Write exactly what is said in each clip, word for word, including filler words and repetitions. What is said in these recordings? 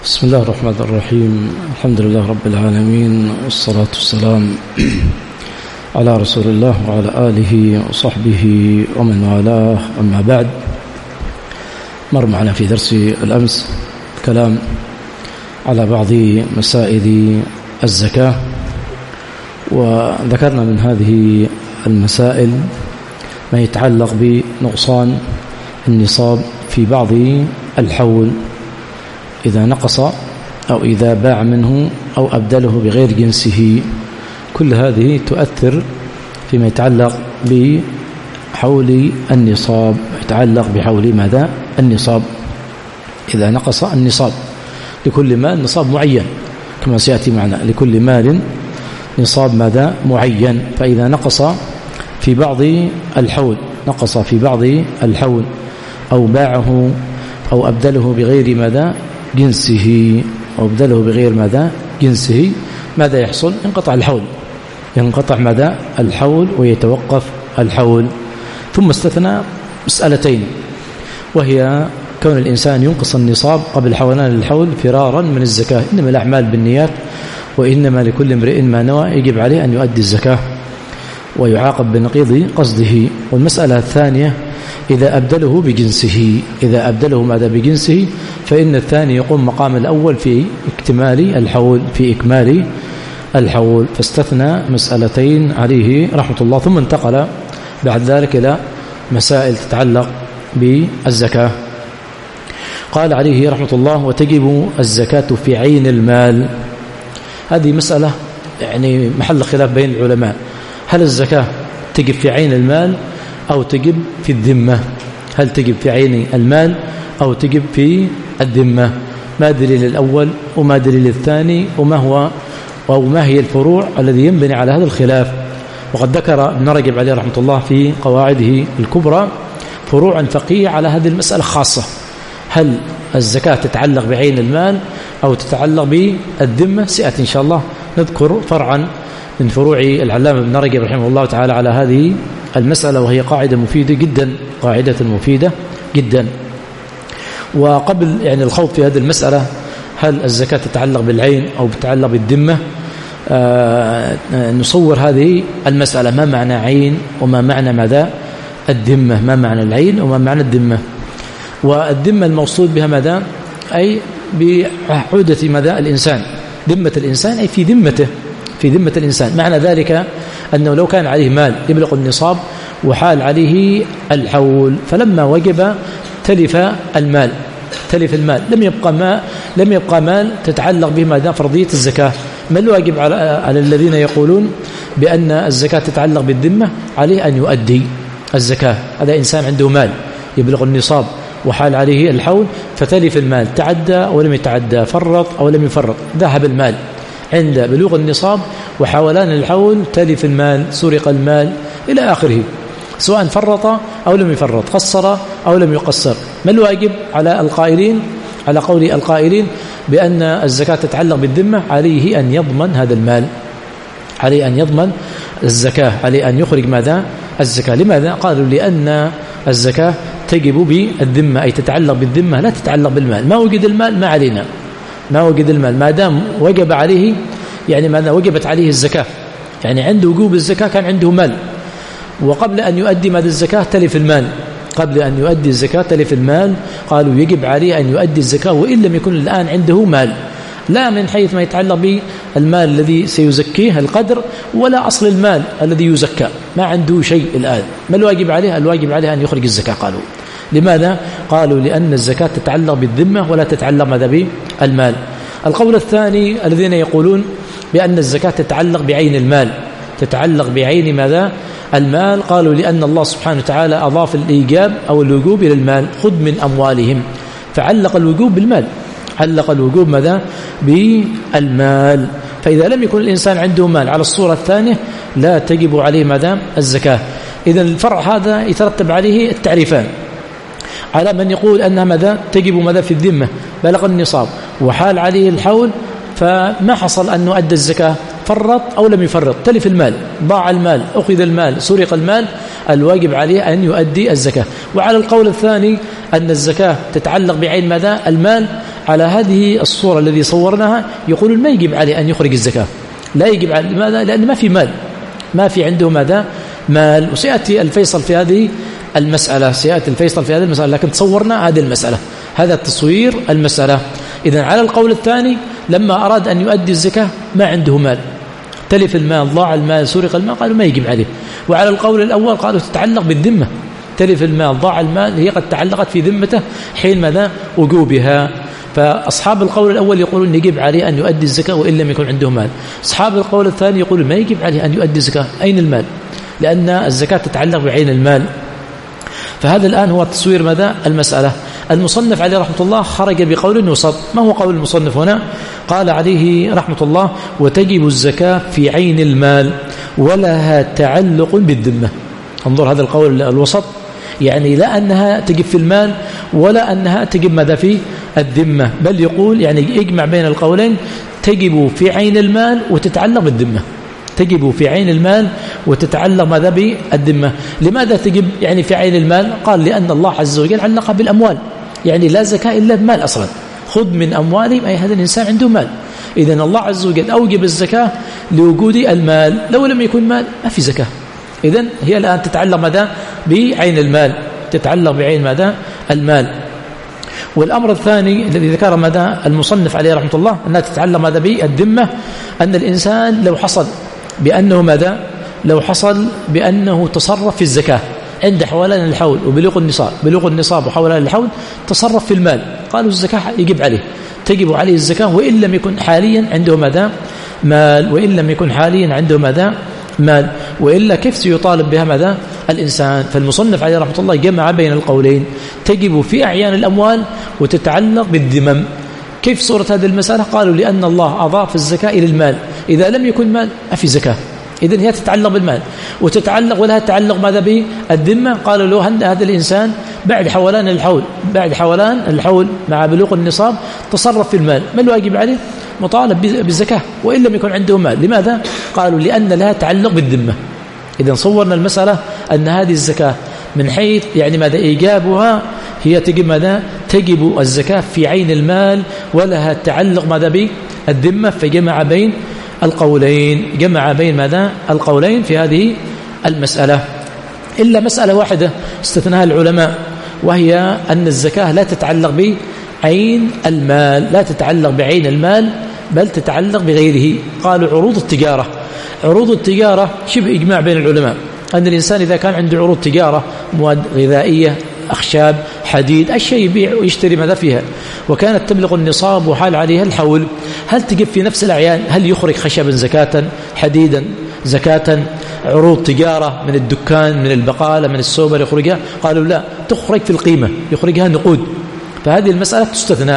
بسم الله الرحمن الرحيم. الحمد لله رب العالمين، والصلاة والسلام على رسول الله وعلى آله وصحبه ومن والاه. أما بعد، مر معنا في درس الأمس الكلام على بعض مسائل الزكاة، وذكرنا من هذه المسائل ما يتعلق بنقصان النصاب في بعض الحول إذا نقص أو إذا باع منه أو أبدله بغير جنسه. كل هذه تؤثر فيما يتعلق بحول النصاب، يتعلق بحول ماذا؟ النصاب. إذا نقص النصاب، لكل مال نصاب معين كما سيأتي معنا، لكل مال نصاب ماذا؟ معين. فإذا نقص في بعض الحول، نقص في بعض الحول أو باعه أو أبدله بغير ماذا؟ جنسه، أو أبدله بغير ماذا؟ جنسه، ماذا يحصل؟ انقطع الحول، ينقطع ماذا؟ الحول ويتوقف الحول. ثم استثنى مسألتين، وهي كون الإنسان ينقص النصاب قبل حولان الحول فرارا من الزكاة. إنما الأعمال بالنيات، وإنما لكل امرئ ما نوى، يجب عليه أن يؤدي الزكاة ويعاقب بنقيض قصده. والمسألة الثانية إذا أبدله بجنسه، إذا أبدله ماذا؟ بجنسه، فإن الثاني يقوم مقام الأول في اكتمال الحول، في إكمال الحول. فاستثنى مسألتين عليه رحمة الله، ثم انتقل بعد ذلك إلى مسائل تتعلق بالزكاة. قال عليه رحمة الله: وتجب الزكاة في عين المال. هذه مسألة يعني محل خلاف بين العلماء، هل الزكاة تجب في عين المال أو تجب في الذمة؟ هل تجب في عين المال أو تجب في الذمة؟ ما دليل الأول وما دليل الثاني، وما هو أو ما هي الفروع الذي ينبني على هذا الخلاف؟ وقد ذكر ابن رجب عليه رحمة الله في قواعده الكبرى فروعا فقهية على هذه المسألة خاصة، هل الزكاة تتعلق بعين المال أو تتعلق بالذمة؟ سيأتي إن شاء الله نذكر فرعا من فروع العلامة ابن رجب رحمه الله تعالى على هذه المسألة، وهي قاعدة مفيدة جدا، قاعدة مفيدة جدا. وقبل يعني الخوض في هذه المسألة، هل الزكاة تتعلق بالعين أو تتعلق بالذمة، آه نصور هذه المسألة، ما معنى عين وما معنى ماذا؟ الذمة. ما معنى العين وما معنى الذمة؟ والذمة الموصول بها ماذا؟ أي بعودة ماذا؟ الإنسان، ذمة الإنسان أي في ذمته، في ذمة الإنسان. معنى ذلك أنه لو كان عليه مال يبلغ النصاب وحال عليه الحول، فلما وجب تلف المال، تلف المال، لم يبقى ما لم يبقى مال تتعلق به ماذا؟ فرضية الزكاة. ما الواجب على, على الذين يقولون بأن الزكاة تتعلق بالذمة؟ عليه أن يؤدي الزكاة. هذا إنسان عنده مال يبلغ النصاب وحال عليه الحول، فتلف المال، تعدى أو لم يتعدى، فرط أو لم يفرط، ذهب المال عند بلوغ النصاب وحولان الحول، تلف المال، سرق المال إلى آخره، سواء فرط أو لم يفرط، قصر أو لم يقصر. ما الواجب على القائلين على قول القائلين بأن الزكاة تتعلق بالذمة؟ عليه أن يضمن هذا المال، عليه أن يضمن الزكاة، عليه أن يخرج ماذا؟ الزكاة. لماذا؟ قالوا لأن الزكاة تجب بالذمة، أي تتعلق بالذمة لا تتعلق بالمال. ما وجد المال ما علينا، ما وجد المال، ما دام وجب عليه يعني ماذا؟ وجبت عليه الزكاة، يعني عنده وجوب الزكاة، كان عنده مال، وقبل أن يؤدي ماذا؟ الزكاة تلف المال، قبل أن يؤدي الزكاة تلف المال. قالوا يجب عليه أن يؤدي الزكاة وإن لم يكن الآن عنده مال، لا من حيث ما يتعلق بالمال الذي سيزكيه القدر، ولا أصل المال الذي يزكى، ما عنده شيء الآن. ما الواجب عليه؟ الواجب عليه أن يخرج الزكاة. قالوا لماذا؟ قالوا لأن الزكاة تتعلق بالذمة ولا تتعلق ماذا؟ بالمال. القول الثاني الذين يقولون بأن الزكاة تتعلق بعين المال، تتعلق بعين ماذا؟ المال. قالوا لأن الله سبحانه وتعالى أضاف الإيجاب أو الوجوب إلى المال، خذ من أموالهم، فعلق الوجوب بالمال، علق الوجوب ماذا؟ بالمال. فإذا لم يكن الإنسان عنده مال على الصورة الثانية لا تجب عليه ماذا؟ الزكاة. إذن الفرع هذا يترتب عليه التعريفان، على من يقول أنها ماذا؟ تجب ماذا؟ في الذمة، بلغ النصاب وحال عليه الحول، فما حصل أن نؤدى الزكاة، فرط أو لم يفرط، تلف المال، ضاع المال، أخذ المال، سرق المال، الواجب عليه أن يؤدي الزكاة. وعلى القول الثاني أن الزكاة تتعلق بعين ماذا؟ المال. على هذه الصورة الذي صورناها يقولون ما يجب عليه أن يخرج الزكاة، لا يجب عليه. لماذا؟ لأن ما في مال، ما في عنده ماذا؟ مال. وسيأتي الفيصل في هذه المسألة، سيأتي الفيصل في هذه المسألة، لكن تصورنا هذه المسألة، هذا التصوير المسألة. إذن على القول الثاني لما أراد أن يؤدي الزكاة ما عنده مال، تلف المال، ضاع المال، سرق المال، قالوا ما يجب عليه. وعلى القول الأول قالوا تتعلق بالذمة، تلف المال، ضاع المال، هي قد تعلقت في ذمته حين ماذا؟ وجوبها. فأصحاب القول الأول يقولون يجب عليه أن يؤدي الزكاة وإن لم يكن عنده مال. أصحاب القول الثاني يقولون ما يجب عليه أن يؤدي الزكاة. أين المال؟ لأن الزكاة تتعلق بعين المال. فهذا الآن هو تصوير ماذا؟ المسألة. المصنف عليه رحمة الله خرج بقول وسط. ما هو قول المصنف هنا؟ قال عليه رحمة الله وتجب الزكاة في عين المال ولها تعلق بالذمة. انظر هذا القول الوسط، يعني لا أنها تجب في المال ولا أنها تجب ماذا؟ في الذمة، بل يقول يعني يجمع بين القولين، تجب في عين المال وتتعلق بالذمة، تجب في عين المال وتتعلق ماذا؟ بالذمة. لماذا تجب يعني في عين المال؟ قال لأن الله عز وجل علقها بالأموال، يعني لا زكاة إلا بمال أصلا، خذ من أموالهم، أي هذا الإنسان عنده مال. إذن الله عز وجل أوجب الزكاة لوجود المال، لو لم يكن مال ما في زكاة. إذن هي الآن تتعلق ماذا؟ بعين المال، تتعلق بعين ماذا؟ المال. والأمر الثاني الذي ذكر ماذا المصنف عليه رحمة الله أنها تتعلق ماذا؟ بالذمة، أن الإنسان لو حصل بأنه ماذا؟ لو حصل بأنه تصرف في الزكاة عند حولان الحول وبلوغ النصاب، بلوغ النصاب وحولان الحول، تصرف في المال، قالوا الزكاة يجب عليه، تجب عليه الزكاة وإن لم يكن حاليا عنده ماذا؟ مال، وإن لم يكن حاليا عنده ماذا؟ مال، وإلا كيف سيطالب بها ماذا؟ الإنسان. فالمصنف عليه رحمة الله جمع بين القولين، تجب في أعيان الأموال وتتعلق بالذمم. كيف صورة هذه المسألة؟ قالوا لأن الله أضاف الزكاة إلى المال، إذا لم يكن مال ما في زكاة، إذن هي تتعلق بالمال وتتعلق ولها تتعلق ماذا؟ بالذمة. قالوا له هذا الإنسان بعد حولان الحول، بعد حولان الحول مع بلوغ النصاب تصرف في المال، ما الواجب عليه؟ مطالب بالزكاة وإن لم يكن عنده مال. لماذا؟ قالوا لأن لها تعلق بالذمة. إذن صورنا المسألة أن هذه الزكاة من حيث يعني ماذا؟ إيجابها هي تجب ماذا؟ تجب الزكاة في عين المال ولها تعلق ماذا؟ بالذمة. فجمع بين القولين، جمع بين ماذا؟ القولين في هذه المسألة، إلا مسألة واحدة استثناها العلماء، وهي أن الزكاة لا تتعلق بعين المال، لا تتعلق بعين المال بل تتعلق بغيره. قالوا عروض التجارة، عروض التجارة شبه إجماع بين العلماء أن الإنسان إذا كان عنده عروض تجارة، مواد غذائية، أخشاب، حديد، الشيء يبيع ويشتري ماذا فيها، وكانت تبلغ النصاب وحال عليها الحول، هل تجب في نفس الأعيان؟ هل يخرج خشبا زكاة، حديدا زكاة، عروض تجارة من الدكان، من البقالة، من السوبر يخرجها؟ قالوا لا، تخرج في القيمة، يخرجها نقود. فهذه المسألة تستثنى،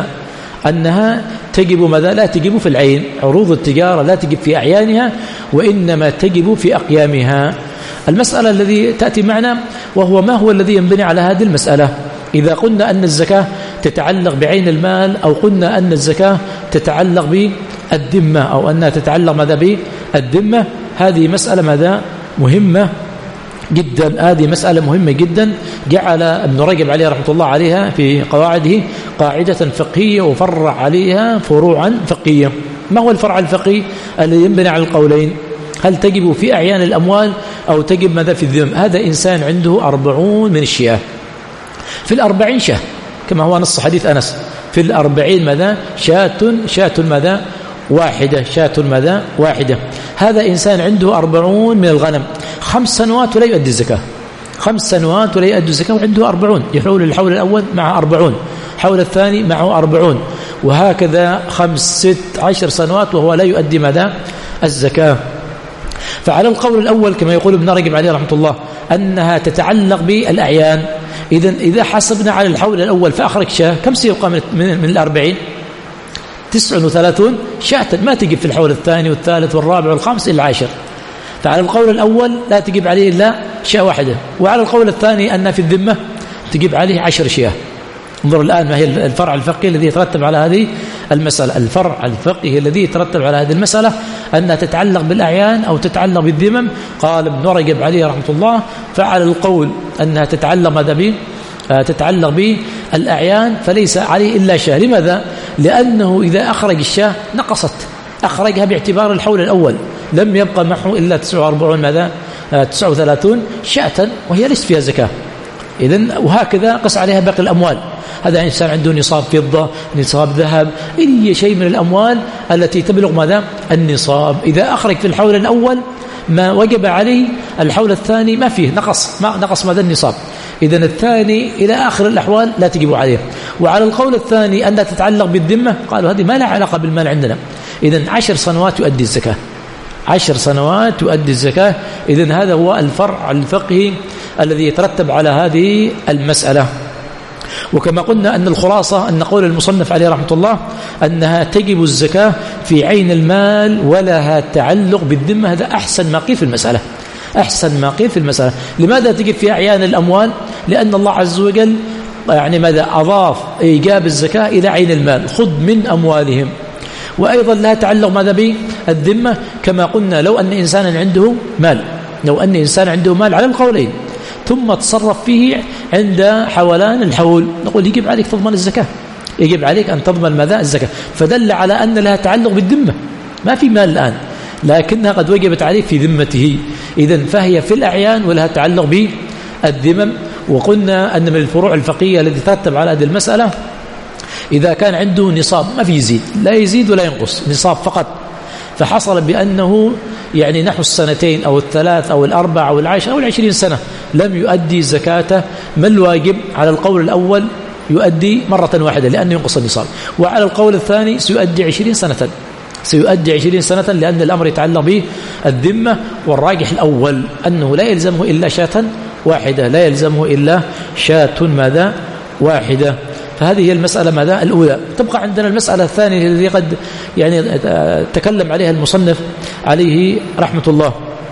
أنها تجب ماذا؟ لا تجب في العين، عروض التجارة لا تجب في أعيانها وإنما تجب في أقيامها. المسألة الذي تأتي معنا وهو ما هو الذي ينبني على هذه المسألة؟ إذا قلنا أن الزكاة تتعلق بعين المال، أو قلنا أن الزكاة تتعلق بالذمة، أو أنها تتعلق ماذا؟ بالذمة، هذه مسألة ماذا؟ مهمة جدا، هذه مسألة مهمة جدا. جعل ابن رجب عليه رحمة الله عليها في قواعده قاعدة فقهية وفرع عليها فروعا فقهية. ما هو الفرع الفقهي الذي ينبني على القولين؟ هل تجب في أعيان الأموال أو تجب ماذا؟ في الذمم. هذا إنسان عنده أربعون من الشياه، في الأربعين شاه كما هو نص حديث أنس، في الأربعين ماذا؟ شاة، شاة ماذا؟ واحدة، شاة ماذا؟ واحدة. هذا إنسان عنده أربعون من الغنم، خمس سنوات ولا يؤدي الزكاة، خمس سنوات ولا يؤدي الزكاة، وعنده أربعون، يحول الحول الأول مع أربعون، حول الثاني معه أربعون، وهكذا خمس ست عشر سنوات وهو لا يؤدي ماذا؟ الزكاة. فعلى القول الأول كما يقول ابن رجب عليه رحمة الله أنها تتعلق بالأعيان. إذن إذا حسبنا على الحول الأول فأخرج شاة، كم سيبقى من, من, من الأربعين؟ تسع وثلاثون شاة، ما تجب في الحول الثاني والثالث والرابع والخامس إلا عشر. فعلى القول الأول لا تجب عليه إلا شاة واحدة، وعلى القول الثاني أن في الذمة تجب عليه عشر شياه. انظر الآن ما هي الفرع الفقهي الذي يترتب على هذه المسألة. الفرع الفقهي الذي يترتب على هذه المسألة أنها تتعلق بالأعيان أو تتعلق بالذمم. قال ابن رجب عليه رحمة الله فعل القول أنها تتعلق ماذا به تتعلق بالأعيان فليس عليه إلا شاة. لماذا؟ لأنه إذا أخرج الشاة نقصت، أخرجها باعتبار الحول الأول، لم يبقى معه إلا تسعة وأربعون ماذا تسعة وثلاثون شاة وهي ليست فيها زكاة. إذن وهكذا قس عليها باقي الأموال. هذا إنسان عنده نصاب فضة، نصاب ذهب، أي شيء من الأموال التي تبلغ ماذا النصاب، إذا أخرج في الحول الأول ما وجب عليه الحول الثاني ما فيه نقص، ما نقص ماذا النصاب. إذن الثاني إلى آخر الأحوال لا تجب عليه. وعلى القول الثاني أن تتعلق بالذمة قالوا هذه ما لها علاقة بالمال عندنا. إذن عشر سنوات يؤدي الزكاة، عشر سنوات تؤدي الزكاة. إذن هذا هو الفرع الفقهي الذي يترتب على هذه المسألة. وكما قلنا أن الخلاصة أن قول المصنف عليه رحمة الله أنها تجب الزكاة في عين المال ولها تعلق بالذمة. هذا أحسن ما قيل في المسألة، أحسن ما قيل في المسألة. لماذا تجب في أعيان الأموال؟ لأن الله عز وجل يعني ماذا أضاف إيجاب الزكاة إلى عين المال، خذ من أموالهم. وأيضا لها تعلق ماذا بالذمة، كما قلنا لو أن إنسانا عنده مال، لو أن إنسان عنده مال على القولين ثم تصرف فيه عند حولان الحول، نقول يجب عليك تضمن الزكاة، يجب عليك أن تضمن ماذا الزكاة. فدل على أن لها تعلق بالذمة، ما في مال الآن لكنها قد وجبت عليك في ذمته. إذن فهي في الأعيان ولها تعلق بالذمم. وقلنا أن من الفروع الفقهية التي ترتب على هذه المسألة إذا كان عنده نصاب ما في يزيد، لا يزيد ولا ينقص، نصاب فقط، فحصل بأنه يعني نحو السنتين أو الثلاث أو الأربع أو العشر أو العشرين سنة لم يؤدي زكاته، ما الواجب؟ على القول الأول يؤدي مرة واحدة لأنه ينقص النصاب، وعلى القول الثاني سيؤدي عشرين سنة، سيؤدي عشرين سنة لأن الأمر يتعلق به الذمة. والراجح الأول أنه لا يلزمه إلا شاة واحدة، لا يلزمه إلا شاة ماذا واحدة. فهذه هي المسألة ماذا الأولى. تبقى عندنا المسألة الثانية التي قد يعني تكلم عليها المصنف عليه رحمة الله،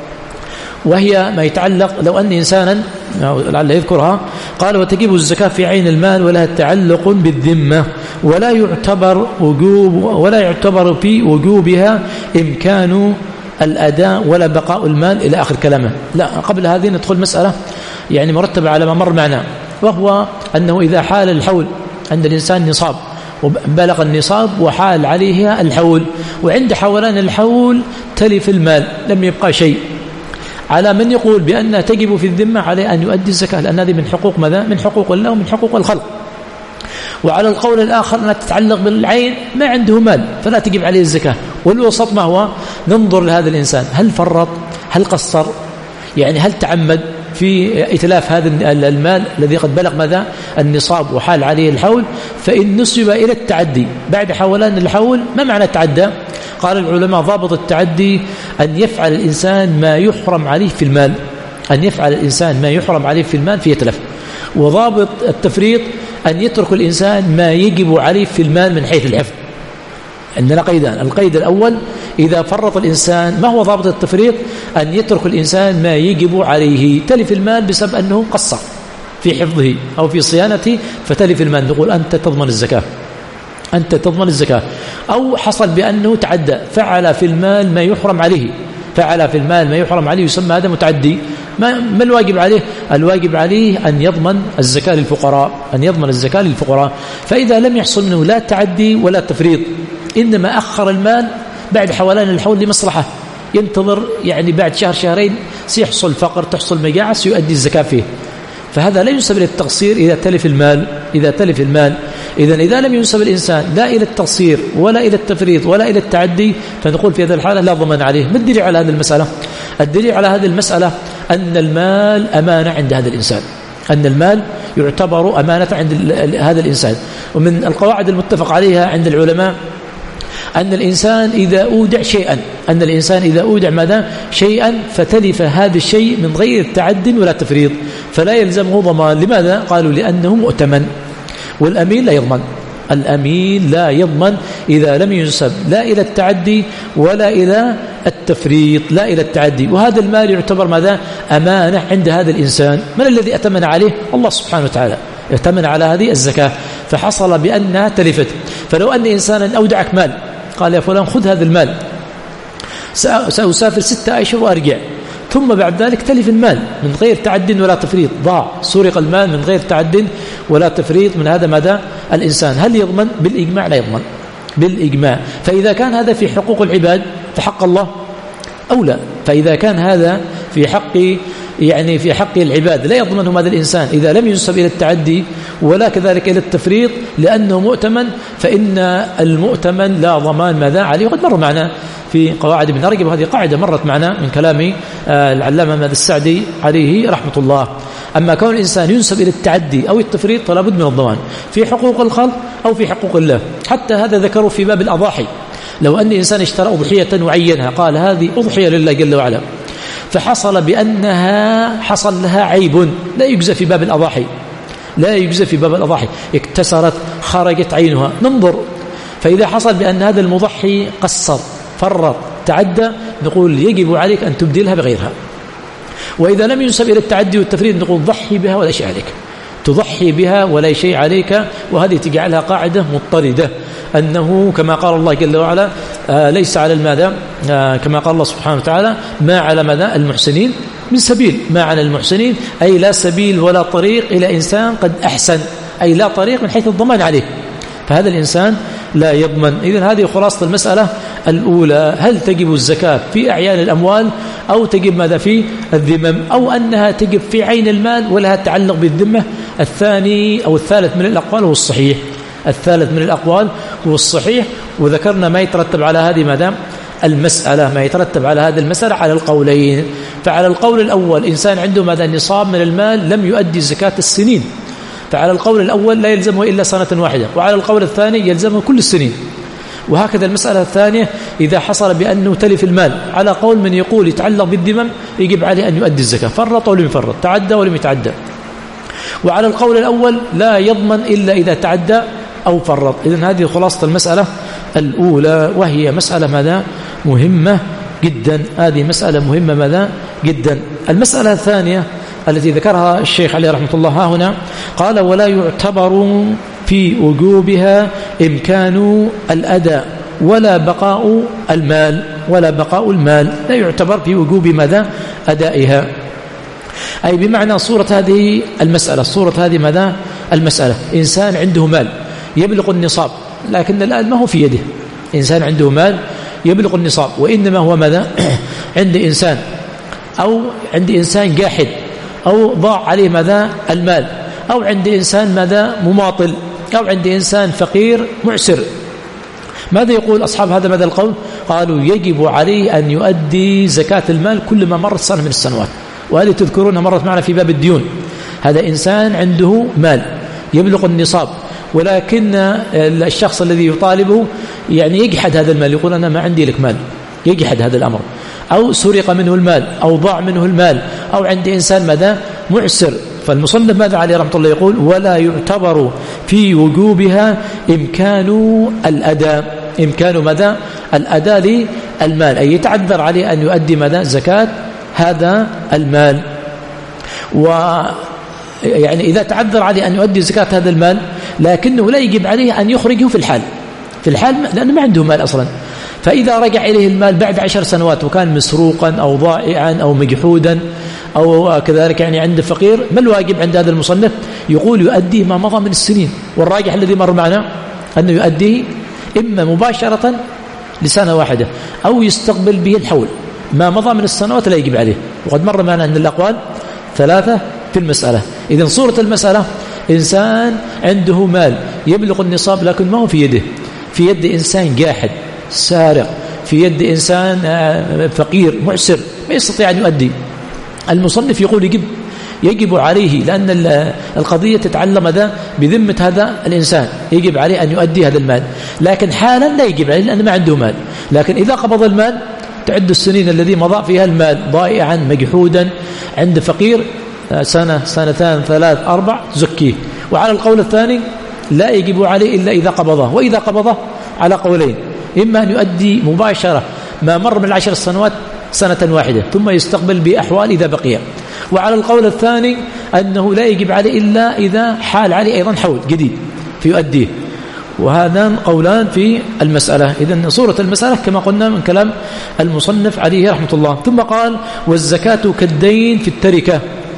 وهي ما يتعلق لو أن إنسانا لعل يذكرها. قال وتجب الزكاة في عين المال ولها تعلق بالذمة ولا يعتبر وجوب ولا يعتبر في وجوبها إمكان الأداء ولا بقاء المال إلى آخر كلامه. لا، قبل هذه ندخل مسألة يعني مرتبة على ما مر معنا، وهو أنه إذا حال الحول عند الإنسان نصاب وبلغ النصاب وحال عليها الحول، وعند حولان الحول تلف المال لم يبقى شيء، على من يقول بأنها تجب في الذمة عليه أن يؤدي الزكاة، لأن هذه من حقوق ماذا؟ من حقوق الله ومن حقوق الخلق. وعلى القول الآخر أنها تتعلق بالعين ما عنده مال فلا تجب عليه الزكاة. والوسط ما هو؟ ننظر لهذا الإنسان هل فرط، هل قصر، يعني هل تعمد في إتلاف هذا المال الذي قد بلغ ماذا النصاب وحال عليه الحول. فإن نسب إلى التعدي بعد حولان الحول، ما معنى التعدى؟ قال العلماء ضابط التعدي أن يفعل الإنسان ما يحرم عليه في المال، أن يفعل الإنسان ما يحرم عليه في المال فيتلف. وضابط التفريط أن يترك الإنسان ما يجب عليه في المال من حيث الحفظ. عندنا قيدان، القيد الأول إذا فرط الإنسان، ما هو ضابط التفريط؟ أن يترك الإنسان ما يجب عليه، تلف المال بسبب أنه قصر في حفظه أو في صيانته فتلف المال، نقول أنت تضمن الزكاة، أنت تضمن الزكاة. أو حصل بأنه تعدى، فعل في المال ما يحرم عليه، فعل في المال ما يحرم عليه، يسمى هذا متعدي. ما, ما الواجب عليه؟ الواجب عليه أن يضمن الزكاة للفقراء، أن يضمن الزكاة للفقراء. فإذا لم يحصل منه لا تعدي ولا تفريط، إنما أخر المال بعد حولان الحول لمصلحة، ينتظر يعني بعد شهر شهرين سيحصل فقر، تحصل مجاعة، سيؤدي الزكاة فيه، فهذا لا ينسب إلى التقصير إذا تلف المال، إذا تلف المال. إذن إذا لم ينسب الإنسان لا إلى التقصير ولا إلى التفريط ولا إلى التعدي، فنقول في هذه الحالة لا ضمان عليه. ما الدليل على هذه المسألة؟ الدليل على هذه المسألة أن المال أمانة عند هذا الإنسان، أن المال يعتبر أمانة عند هذا الإنسان. ومن القواعد المتفق عليها عند العلماء أن الإنسان إذا أودع شيئا، أن الإنسان إذا أودع ماذا؟ شيئا فتلف هذا الشيء من غير تعد ولا تفريط فلا يلزمه ضمان. لماذا؟ قالوا لأنه مؤتمن، والأمين لا يضمن، الأمين لا يضمن إذا لم ينسب لا إلى التعدي ولا إلى التفريط، لا إلى التعدي. وهذا المال يعتبر ماذا؟ أمانة عند هذا الإنسان. من الذي أتمن عليه؟ الله سبحانه وتعالى، ائتمن على هذه الزكاة، فحصل بأنها تلفت. فلو أن إنسانا أودعك مال قال يا فلان خذ هذا المال سأسافر ستة أشهر وأرجع، ثم بعد ذلك تلف المال من غير تعد ولا تفريط، ضاع سرق المال من غير تعد ولا تفريط من هذا مدى الإنسان، هل يضمن؟ بالإجماع لا يضمن بالإجماع. فإذا كان هذا في حقوق العباد فحق الله أولى، فإذا كان هذا في حق يعني في حق العباد لا يضمنه هذا الإنسان إذا لم ينسب إلى التعدي ولا كذلك إلى التفريط لأنه مؤتمن، فإن المؤتمن لا ضمان ماذا عليه. وقد مر معنا في قواعد ابن رجب، وهذه قاعدة مرت معنا من كلام العلامة ماذا السعدي عليه رحمة الله. أما كون الإنسان ينسب إلى التعدي أو التفريط فلا بد من الضمان في حقوق الخلق أو في حقوق الله. حتى هذا ذكروا في باب الأضاحي، لو أن إنسان اشترى أضحية وعينها قال هذه أضحية لله جل وعلا، فحصل بأنها حصل لها عيب لا يجزى في باب الأضاحي، لا يجزى في باب الأضاحي، اكتسرت خرجت عينها، ننظر. فإذا حصل بأن هذا المضحي قصر فرط تعدى نقول يجب عليك أن تبدلها بغيرها. وإذا لم ينسب إلى التعدي والتفريط نقول ضحي بها ولا شيء عليك، تضحي بها ولا شيء عليك. وهذه تجعلها قاعدة مضطردة أنه كما قال الله جل وعلا آه ليس على الماذا آه كما قال الله سبحانه وتعالى ما على ماذا المحسنين من سبيل، ما على المحسنين أي لا سبيل ولا طريق إلى إنسان قد أحسن، أي لا طريق من حيث الضمان عليه، فهذا الإنسان لا يضمن. إذن هذه خلاصة المسألة الأولى، هل تجب الزكاة في أعيان الأموال أو تجب ماذا في الذمم، أو أنها تجب في عين المال ولها تعلق بالذمة. الثاني أو الثالث من الأقوال هو الصحيح، الثالث من الأقوال هو الصحيح. وذكرنا ما يترتب على هذه ماذا المسألة، ما يترتب على هذه المسألة على القولين. فعلى القول الأول إنسان عنده ماذا النصاب من المال لم يؤدي زكاة السنين، فعلى القول الأول لا يلزمه إلا سنة واحدة، وعلى القول الثاني يلزمه كل السنين. وهكذا المسألة الثانية إذا حصل بأنه تلف المال، على قول من يقول يتعلق بالذمم يجب عليه أن يؤدي الزكاة، فرط ولم يفرط، تعدى ولم يتعدى. وعلى القول الأول لا يضمن إلا إذا تعدى أو فرط. إذن هذه خلاصة المسألة الأولى، وهي مسألة ماذا مهمة جدا، هذه مسألة مهمة ماذا جدا. المسألة الثانية التي ذكرها الشيخ عليه رحمة الله ها هنا قال ولا يعتبر في وجوبها إمكان الأداء ولا بقاء المال، ولا بقاء المال لا يعتبر في وجوب ماذا أدائها. أي بمعنى صورة هذه المسألة، صورة هذه ماذا المسألة إنسان عنده مال يبلغ النصاب لكن الآن ما هو في يده، إنسان عنده مال يبلغ النصاب وإنما هو ماذا عند إنسان أو عند إنسان جاحد أو ضاع عليه ماذا المال، أو عند إنسان ماذا مماطل، أو عند إنسان فقير معسر. ماذا يقول أصحاب هذا ماذا القول؟ قالوا يجب عليه أن يؤدي زكاة المال كل ما مرت سنة من السنوات. وهذه تذكرونها مرت معنا في باب الديون. هذا إنسان عنده مال يبلغ النصاب ولكن الشخص الذي يطالبه يعني يجحد هذا المال، يقول أنا ما عندي لك مال، يجحد هذا الأمر، أو سرق منه المال أو ضاع منه المال، أو عند إنسان ماذا معسر. فالمصنف ماذا عليه رحمة الله يقول ولا يعتبر في وجوبها إمكان الأداء، إمكان ماذا الأداء للمال، أي يتعذر عليه أن يؤدي ماذا زكاة هذا المال. و يعني إذا تعذر عليه أن يؤدي زكاة هذا المال لكنه لا يجب عليه أن يخرجه في الحال، في الحال لأنه ما عنده مال أصلا. فإذا رجع إليه المال بعد عشر سنوات وكان مسروقا أو ضائعا أو مجحودا أو كذلك يعني عند فقير، ما الواجب عند هذا المصنف؟ يقول يؤديه ما مضى من السنين، والراجح الذي مر معنا أنه يؤديه إما مباشرة لسنة واحدة أو يستقبل به الحول، ما مضى من السنوات لا يجب عليه. وقد مر معنا أن الأقوال ثلاثة في المسألة. إذن صورة المسألة إنسان عنده مال يبلغ النصاب لكن ما هو في يده، في يد إنسان جاحد سارق، في يد إنسان فقير معسر ما يستطيع أن يؤدي. المصنف يقول يجب يجب عليه، لأن القضية تتعلم ذا بذمة هذا الإنسان، يجب عليه أن يؤدي هذا المال، لكن حالا لا يجب عليه لأنه ما عنده مال. لكن إذا قبض المال تعد السنين الذي مضى فيها المال ضائعا مجحودا عند فقير سنة سنتان ثلاث أربع زكيه. وعلى القول الثاني لا يجب عليه إلا إذا قبضه، وإذا قبضه على قولين، إما أن يؤدي مباشرة ما مر من العشر سنوات سنة واحدة ثم يستقبل بأحوال إذا بقي، وعلى القول الثاني أنه لا يجب عليه إلا إذا حال عليه أيضا حول جديد فيؤديه. وهذان قولان في المسألة. إذن صورة المسألة كما قلنا من كلام المصنف عليه رحمة الله. ثم قال والزكاة كالدين في التركة.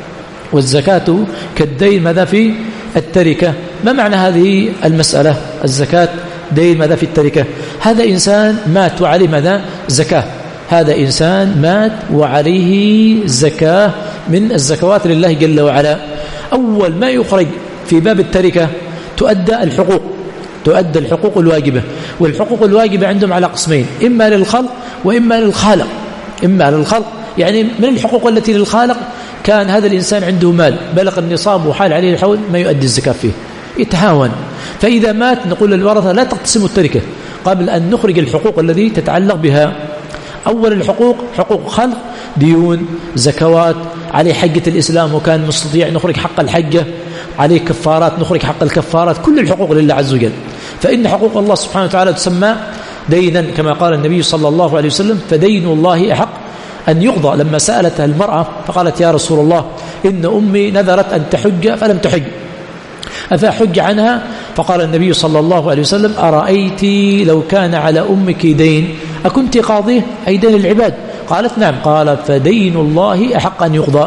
والزكاة كالدين ماذا في التركة؟ ما معنى هذه المسألة؟ الزكاة دين ماذا في التركة؟ هذا إنسان مات وعليه ماذا؟ زكاة. هذا إنسان مات وعليه زكاة من الزكوات لله جل وعلا. أول ما يخرج في باب التركة تؤدى الحقوق، تؤدى الحقوق الواجبة. والحقوق الواجبة عندهم على قسمين، إما للخلق وإما للخالق. إما للخلق يعني من الحقوق التي للخالق كان هذا الإنسان عنده مال بلغ النصاب وحال عليه الحول ما يؤدي الزكاة فيه، يتهاون. فإذا مات نقول للورثة لا تقسموا التركة قبل أن نخرج الحقوق التي تتعلق بها. أول الحقوق حقوق خلق، ديون، زكوات، عليه حجة الإسلام وكان مستطيع نخرج حق الحجة، عليه كفارات نخرج حق الكفارات، كل الحقوق لله عز وجل. فإن حقوق الله سبحانه وتعالى تسمى دينا كما قال النبي صلى الله عليه وسلم فدين الله أحق أن يقضى. لما سألتها المرأة فقالت يا رسول الله إن أمي نذرت أن تحج فلم تحج أفأحج عنها؟ فقال النبي صلى الله عليه وسلم أرأيت لو كان على أمك دين أكنت قاضيه أي دين العباد؟ قالت نعم. قال فدين الله أحق أن يقضى.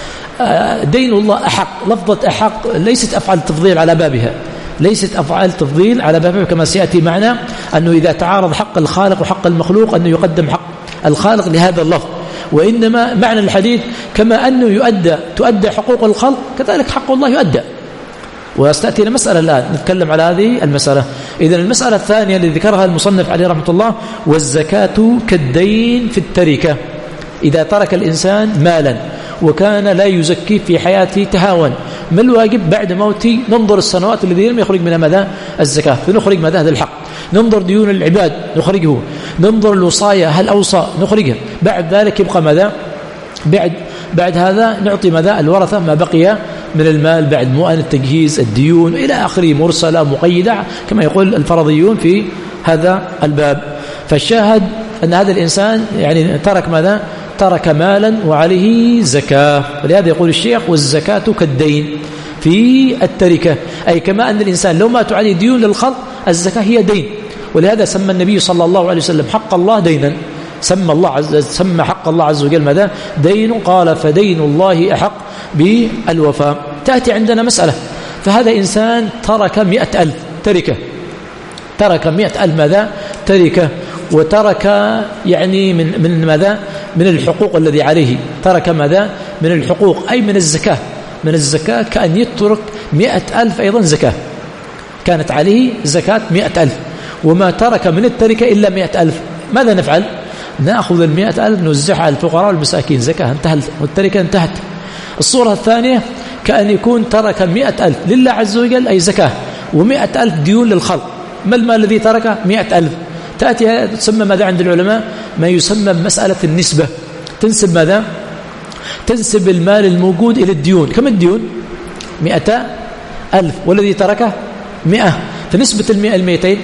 دين الله أحق، لفظة أحق ليست أفعل تفضيل على بابها، ليست أفعال تفضيل على بابها كما سيأتي معنا أنه إذا تعارض حق الخالق وحق المخلوق أنه يقدم حق الخالق لهذا اللفظ. وإنما معنى الحديث كما أنه يؤدى تؤدى حقوق الخلق كذلك حق الله يؤدى. وستأتينا مسألة الآن نتكلم على هذه المسألة. إذن المسألة الثانية التي ذكرها المصنف عليه رحمة الله والزكاة كالدين في التركة. إذا ترك الإنسان مالا وكان لا يزكي في حياته تهاون، ما الواجب بعد موته؟ ننظر السنوات التي لم يخرج منها ماذا؟ الزكاة، فنخرج ماذا؟ هذا الحق. ننظر ديون العباد نخرجه، ننظر الوصايا هل أوصى نخرجها. بعد ذلك يبقى ماذا؟ بعد بعد هذا نعطي ماذا؟ الورثة ما بقي من المال بعد مؤن التجهيز، الديون إلى آخره، مرسلة مقيدة كما يقول الفرضيون في هذا الباب. فالشاهد أن هذا الإنسان يعني ترك ماذا؟ ترك مالا وعليه زكاة. ولهذا يقول الشيخ والزكاة كالدين في التركة، أي كما أن الإنسان لو مات عليه ديون للخلق الزكاة هي دين. ولهذا سمى النبي صلى الله عليه وسلم حق الله دينا، سمى الله عز سمى حق الله عز وجل ماذا؟ دين. قال فدين الله أحق بالوفاء. تأتي عندنا مسألة، فهذا إنسان ترك مئة ألف تركة، ترك مئة ألف ماذا؟ تركة، وترك يعني من من ماذا؟ من الحقوق الذي عليه، ترك ماذا؟ من الحقوق أي من الزكاة، من الزكاة كأن يترك مئة ألف أيضا زكاة، كانت عليه زكاة مئة ألف وما ترك من التركة إلا مئة ألف. ماذا نفعل؟ نأخذ المئة ألف نوزعها على الفقراء والمساكين زكاة، انتهت والتركة انتهت. الصورة الثانية كأن يكون ترك مئة ألف لله عز وجل أي زكاة، ومئة ألف ديون للخلق. ما المال الذي تركه؟ مئة ألف. تأتي تسمى ماذا عند العلماء؟ ما يسمى بمسألة النسبة. تنسب ماذا؟ تنسب المال الموجود إلى الديون. كم الديون؟ مئة ألف والذي تركه مئة، فنسبة المئة المئتين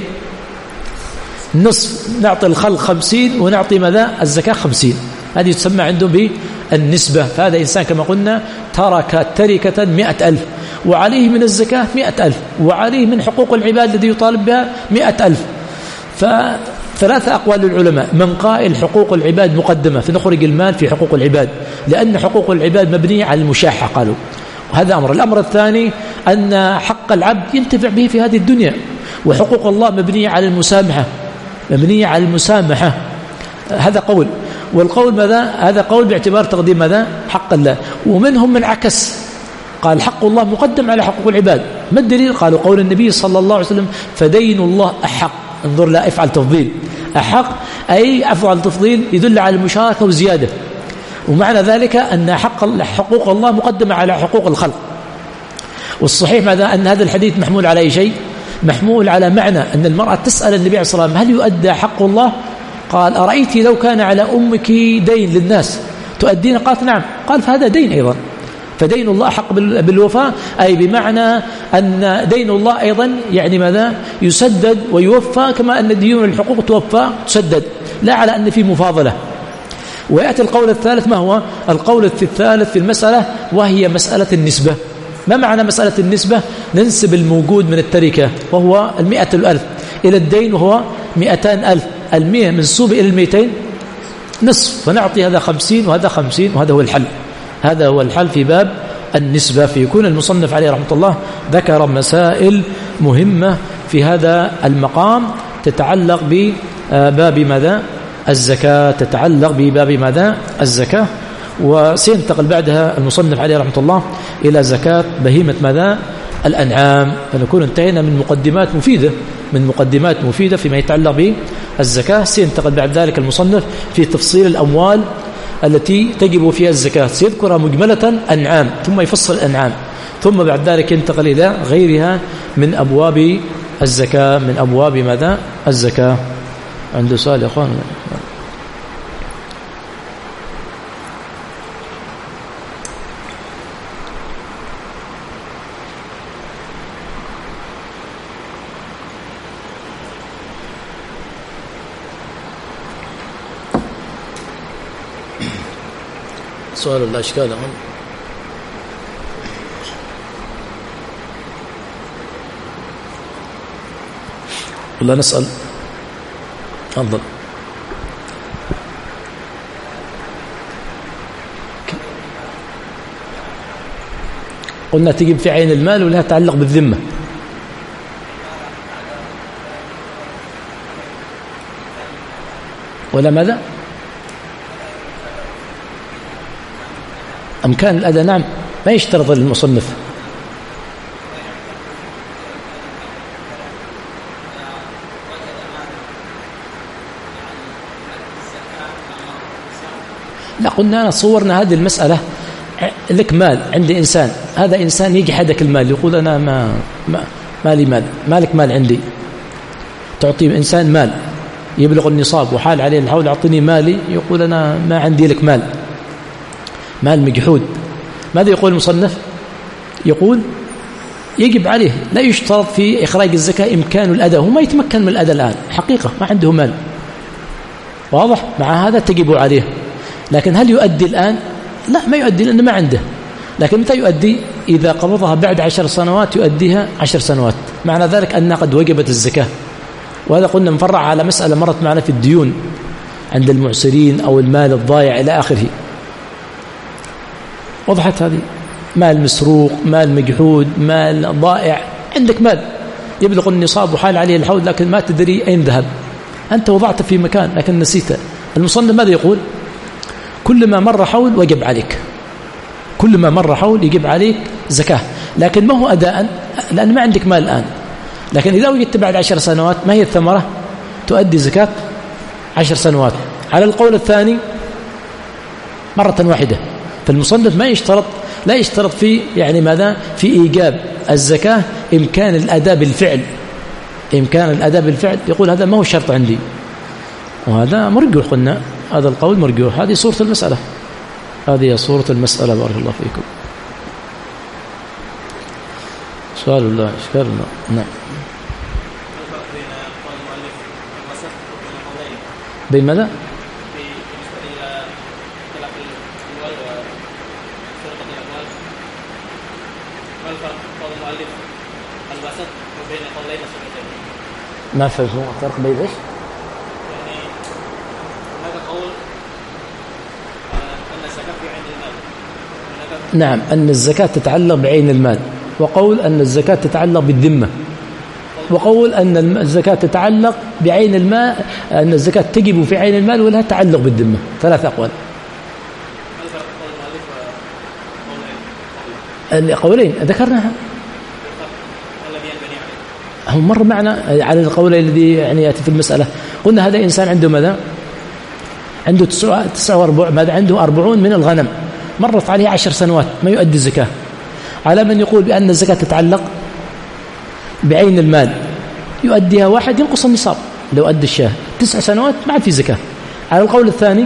نصف، نعطي الخلق خمسين ونعطي ماذا؟ الزكاة خمسين. هذه تسمى عندهم بالنسبة. فهذا إنسان كما قلنا ترك تركة مئة ألف وعليه من الزكاة مئة ألف وعليه من حقوق العباد الذي يطالب بها مئة ألف. فثلاثة أقوال للعلماء. من قائل حقوق العباد مقدمة فنخرج المال في حقوق العباد لأن حقوق العباد مبنية على المشاحة قالوا، وهذا أمر. الأمر الثاني أن حق العبد ينتفع به في هذه الدنيا، وحقوق الله مبنية على المسامحة، مبنية على المسامحة. هذا قول. والقول ماذا؟ هذا قول باعتبار تقديم ماذا؟ حق الله. ومنهم من عكس قال حق الله مقدم على حقوق العباد. ما الدليل؟ قالوا قول النبي صلى الله عليه وسلم فدين الله أحق. انظر لا افعل تفضيل، أحق أي أفعل تفضيل يدل على المشاركة وزيادة، ومعنى ذلك أن حق حقوق الله مقدمة على حقوق الخلق. والصحيح ماذا؟ أن هذا الحديث محمول على أي شيء؟ محمول على معنى أن المرأة تسأل النبي عليه الصلاة والسلام هل يؤدى حق الله؟ قال أرأيت لو كان على أمك دين للناس تؤدين؟ قالت نعم. قال فهذا دين أيضا، فدين الله أحق بالوفاء، أي بمعنى أن دين الله أيضا يعني ماذا؟ يسدد ويوفى كما أن ديون الحقوق توفى تسدد، لا على أن في مفاضلة. ويأتي القول الثالث. ما هو القول الثالث في المسألة؟ وهي مسألة النسبة. ما معنى مسألة النسبة؟ ننسب الموجود من التركة وهو المئة الألف إلى الدين وهو مئتان ألف، المئة منسوبة إلى المئتين نصف، فنعطي هذا خمسين وهذا خمسين، وهذا هو الحل. هذا هو الحل في باب النسبة. فيكون المصنف عليه رحمة الله ذكر مسائل مهمة في هذا المقام تتعلق بباب ماذا؟ الزكاة، تتعلق بباب ماذا؟ الزكاة. وسينتقل بعدها المصنف عليه رحمة الله إلى زكاة بهيمة ماذا؟ الأنعام. فنكون انتهينا من مقدمات مفيدة من مقدمات مفيدة فيما يتعلق بالزكاة. سينتقل بعد ذلك المصنف في تفصيل الأموال التي تجب فيها الزكاة، سيذكرها مجملة أنعام ثم يفصل الأنعام، ثم بعد ذلك ينتقل إلى غيرها من أبواب الزكاة من أبواب ماذا؟ الزكاة. عنده سؤال يا أخوان؟ سؤال الأشكال هم. ولا نسأل؟ أفضل. قلنا تجيب في عين المال ولها تعلق بالذمة. ولا ماذا؟ أمكان الأداء نعم، ما يشترط المصنف. لا، قلنا أنا صورنا هذه المسألة. لك مال عند إنسان، هذا إنسان يجي حدك المال يقول أنا ما, ما مالي مال، مالك مال عندي، تعطي إنسان مال يبلغ النصاب وحال عليه الحول أعطني مالي، يقول أنا ما عندي لك مال، مال مجحود. ماذا يقول المصنف؟ يقول يجب عليه، لا يشترط في إخراج الزكاة إمكان الأداء، هو ما يتمكن من الأداء الآن حقيقة، ما عنده مال، واضح؟ مع هذا تجب عليه. لكن هل يؤدي الآن؟ لا، ما يؤدي لأنه ما عنده. لكن متى يؤدي؟ إذا قبضها بعد عشر سنوات يؤديها عشر سنوات، معنى ذلك أنها قد وجبت الزكاة. وهذا قلنا مفرع على مسألة مرت معنا في الديون عند المعسرين أو المال الضائع إلى آخره. وضحت هذه؟ مال مسروق، مال مجحود، مال ضائع، عندك مال يبلغ النصاب وحال عليه الحول لكن ما تدري أين ذهب، أنت وضعته في مكان لكن نسيته. المصنف ماذا يقول؟ كل ما مر حول وجب عليك، كل ما مر حول يجب عليك زكاة، لكن ما هو أداء لأن ما عندك مال الآن. لكن إذا وجدت بعد عشر سنوات ما هي الثمرة؟ تؤدي زكاة عشر سنوات. على القول الثاني مرة واحدة. فالمصنف ما يشترط، لا يشترط في يعني ماذا؟ في إيجاب الزكاة إمكان الأداء بالفعل، إمكان الأداء بالفعل، يقول هذا ما هو شرط عندي، وهذا مرجوح. قلنا هذا القول مرجوح. هذه صورة المسألة، هذه صورة المسألة. بارك الله فيكم. سؤال الله إشكال الله. نعم. بين ماذا؟ ما فهم الفرق بين ايش؟ يعني هذا قول أن الزكاة في عين المال. نعم، أن الزكاة تتعلق بعين المال، وقول أن الزكاة تتعلق بالذمة، وقول أن الزكاة تتعلق بعين المال، أن الزكاة تجب في عين المال ولها تعلق بالذمة. ثلاث أقوال. القولين ذكرناها، هم مر معنا على القول الذي يعني يأتي في المسألة. قلنا هذا إنسان عنده ماذا؟ عنده تسعة تسعة وأربع ماذا؟ عنده أربعون من الغنم، مرت عليه عشر سنوات ما يؤدي الزكاة. على من يقول بأن الزكاة تتعلق بعين المال يؤديها واحد ينقص النصاب لو أدى الشاه، تسع سنوات ما عاد في زكاة. على القول الثاني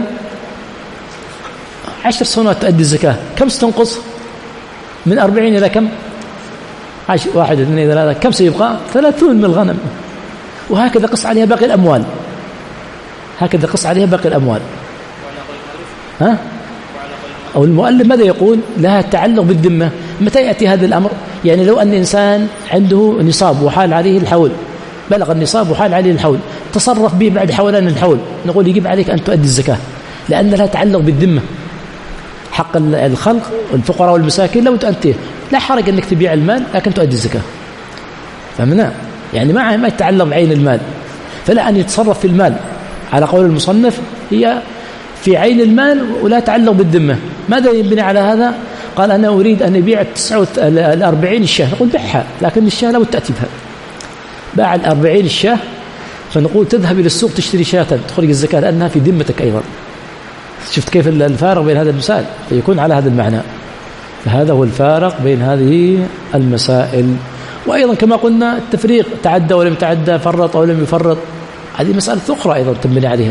عشر سنوات تؤدي الزكاة، كم ستنقص؟ من أربعين إلى كم؟ عشر، واحد اثنين ثلاثة، كم سيبقى؟ ثلاثون من الغنم. وهكذا قص عليها باقي الأموال، هكذا قص عليها باقي الأموال. ها؟ أو المؤلف ماذا يقول؟ لها تعلق بالذمة، متى يأتي هذا الأمر؟ يعني لو أن إنسان عنده نصاب وحال عليه الحول، بلغ النصاب وحال عليه الحول، تصرف به بعد حولان الحول، نقول يجب عليك أن تؤدي الزكاة، لأن لها تعلق بالذمة، حق الخلق والفقراء والمساكين لو تؤديه، لا حرج أنك تبيع المال لكن تؤدي الزكاة. فهمنا؟ يعني معه ما يتعلق بعين المال، فلا أن يتصرف في المال على قول المصنف هي في عين المال ولا تعلق بالذمة. ماذا يبني على هذا؟ قال أنا أريد أن يبيع التسعة الأربعين الشاه، نقول بيعها، لكن الشاه لو تأتي بها، باع الأربعين الشاه، فنقول تذهب إلى السوق تشتري شاة تخرج الزكاة لأنها في ذمتك أيضا. شفت كيف الفارق بين هذا المسائل؟ فيكون على هذا المعنى. فهذا هو الفارق بين هذه المسائل. وأيضا كما قلنا التفريق، تعدى ولم يتعدى، فرط أو لم يفرط، هذه مسألة أخرى أيضا تنبني عليها.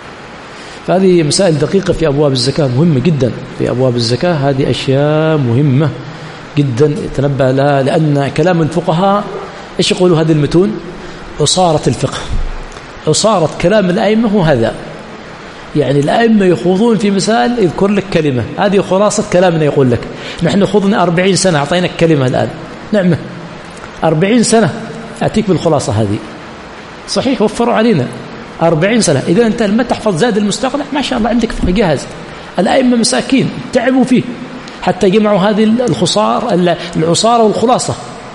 فهذه مسائل دقيقة في أبواب الزكاة، مهمة جدا في أبواب الزكاة، هذه أشياء مهمة جدا يتنبه لها، لأن كلام الفقهاء إيش يقولوا هذه المتون؟ عصارة الفقه، عصارة كلام الأئمة هو هذا. يعني الأئمة يخوضون في مسائل يذكر لك كلمة، هذه خلاصة كلامنا، يقول لك نحن خضنا أربعين سنة أعطيناك كلمة الآن، نعمة أربعين سنة أتيك بالخلاصة هذه، صحيح وفروا علينا أربعين سنة. إذا أنت لما تحفظ زاد المستقنع ما شاء الله عندك فقه جاهز. الأئمة مساكين تعبوا فيه حتى جمعوا هذه الخصار العصارة والخلاصة،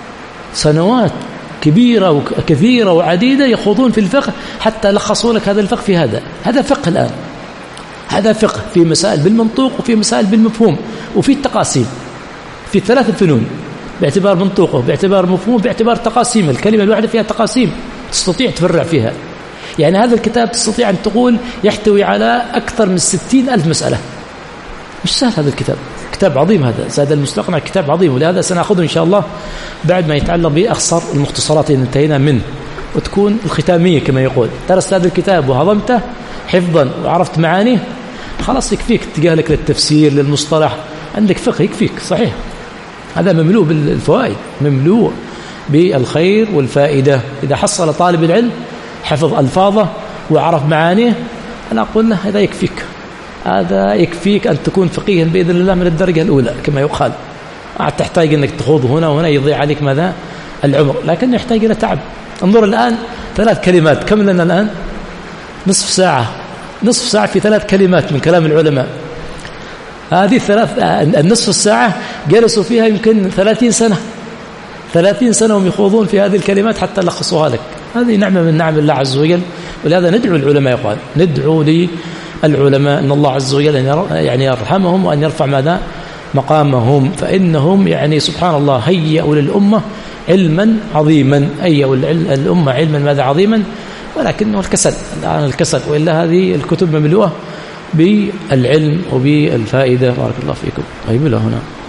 سنوات كبيرة وكثيرة وعديدة يخوضون في الفقه حتى لخصوا لك هذا الفقه في هذا. هذا فقه الآن، هذا فقه في مسائل بالمنطوق وفي مسائل بالمفهوم وفي التقاسيم، في ثلاث فنون، باعتبار منطوقه، باعتبار مفهوم، باعتبار تقاسيم. الكلمة الواحدة فيها تقاسيم تستطيع تفرع فيها. يعني هذا الكتاب تستطيع أن تقول يحتوي على أكثر من ستين ألف مسألة. مش سهل هذا الكتاب، كتاب عظيم هذا زاد المستقنع، كتاب عظيم، ولهذا سنأخذه إن شاء الله بعد ما يتعلق بأخصر المختصرات اللي انتهينا منه، وتكون الختامية كما يقول. درست هذا الكتاب وهضمته حفظا وعرفت معانيه، خلاص يكفيك تجاه لك للتفسير للمصطلح، عندك فقه يكفيك. صحيح هذا مملوء بالفوائد، مملوء بالخير والفائدة. إذا حصل طالب العلم حفظ ألفاظه وعرف معانيه، أنا أقول له هذا يكفيك، هذا يكفيك أن تكون فقيها بإذن الله من الدرجة الأولى كما يقال. تحتاج أنك تخوض هنا وهنا يضيع عليك ماذا؟ العمر، لكن يحتاج إلى تعب. انظر الآن ثلاث كلمات، كم لنا الآن؟ نصف ساعة، نصف ساعة في ثلاث كلمات من كلام العلماء. هذه الثلاث النصف الساعة جلسوا فيها يمكن ثلاثين سنة، ثلاثين سنة هم يخوضون في هذه الكلمات حتى لخصوها لك. هذه نعمة من نعم الله عز وجل، ولهذا ندعو العلماء، يقال ندعو للعلماء أن الله عز وجل يعني يرحمهم وأن يرفع ماذا؟ مقامهم، فإنهم يعني سبحان الله هيئوا للأمة علما عظيما، هيئوا الأمة علما ماذا عظيما، ولكنه الكسل الآن الكسل، وإلا هذه الكتب مملوءة بالعلم وبالفائدة. بارك الله فيكم. طيب له هنا